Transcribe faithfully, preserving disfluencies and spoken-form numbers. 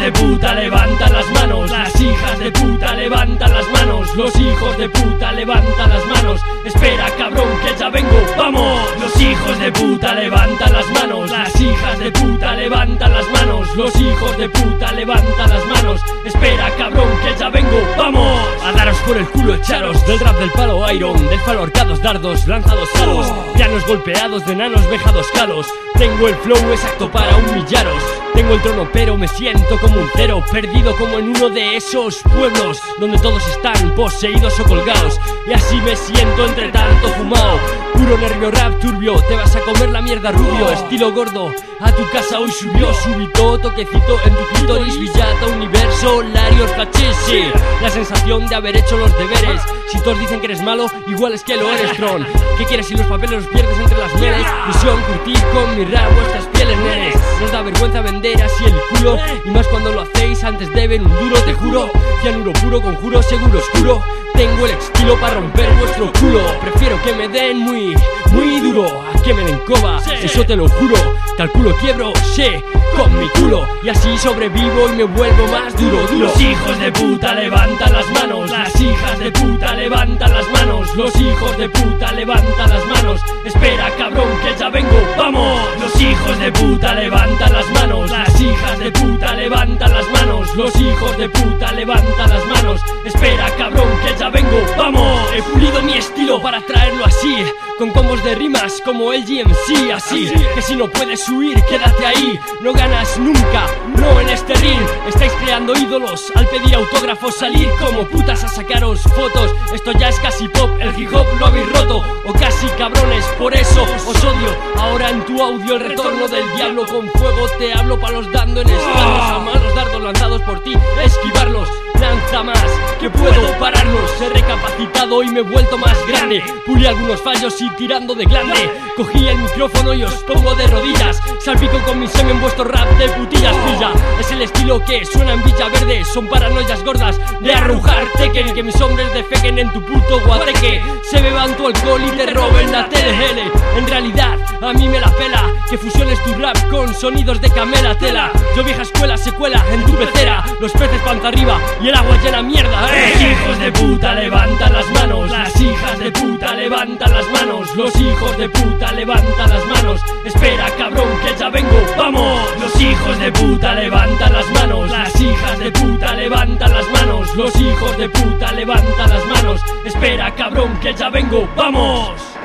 de puta levantan las manos, las hijas de puta levantan las manos, los hijos de puta levantan las manos. Espera cabrón que ya vengo, vamos. Los hijos de puta levantan las manos, las hijas de puta levantan las manos, los hijos de puta levantan las manos. Espera cabrón que ya vengo, vamos. A daros por el culo, echaros del rap del palo iron, del palo ahorcados dardos, lanzados salos, pianos golpeados de enanos vejados calos. Tengo el flow exacto para humillaros, tengo el trono pero me siento como un cero, perdido como en uno de esos pueblos donde todos están poseídos o colgados. Y así me siento entre tanto fumado, puro nervio rap turbio, te vas a comer la mierda rubio. Estilo gordo, a tu casa hoy subió, súbito, toquecito en tu clítoris, villata, universo, larios, cachese. La sensación de haber hecho los deberes, si todos dicen que eres malo, igual es que lo eres, tron. ¿Qué quieres si los papeles los pierdes entre las mieles? Misión curtir con mi rap vuestras pieles, nenes. Nos da vergüenza vender así el culo, y más cuando lo hacéis antes de ver un duro, te juro. Cianuro puro, conjuro, seguro oscuro. Tengo el estilo para romper vuestro culo. Prefiero que me den muy, muy duro a que me den coba, eso te lo juro. Calculo quiebro, sé, con mi culo, y así sobrevivo y me vuelvo más duro, duro. Los hijos de puta levantan las manos, las hijas de puta levantan las manos, los hijos de puta levantan las manos. Espera cabrón que ya vengo, vamos. Los hijos de puta levantan las manos, las hijas de puta levantan las manos, los hijos de puta levantan las manos. Espera cabrón que ya vengo, vamos. He pulido mi estilo para traerlo así, con combos de rimas como el G M C, así que si no puedes huir, quédate ahí, no ganas nunca, no en este ring. Estáis creando ídolos al pedir autógrafos, salir como putas a sacaros fotos. Esto ya es casi pop, el hip hop lo habéis roto, o casi cabrones, por eso os odio. Ahora en tu audio el retorno del diablo, con fuego te hablo palos dando en espaldas, a malos dardos lanzados por ti, esquivarlos. Lanza más, que puedo pararlos. He recapacitado y me he vuelto más grande. Pulí algunos fallos y tirando de glande, cogí el micrófono y os pongo de rodillas. Salpico con mi semen vuestro rap de putillas, pilla. Es el estilo que suena en Villaverde, son paranoias gordas de arrujar tequen. Que mis hombres defequen en tu puto guateque, se beban tu alcohol y te roben la tele. En realidad a mí me la pela que fusiones tu rap con sonidos de camela tela. Yo vieja escuela se cuela en tu pecera, los peces panza arriba y el agua llena mierda, eh. Los hijos de puta levantan las manos, las hijas de puta levantan las manos, los hijos de puta levantan las manos. Espera cabrón que ya vengo, vamos. Los hijos de puta levantan las manos, las hijas de puta levantan las manos, los hijos de puta levantan las manos. Espera cabrón que ya vengo, vamos.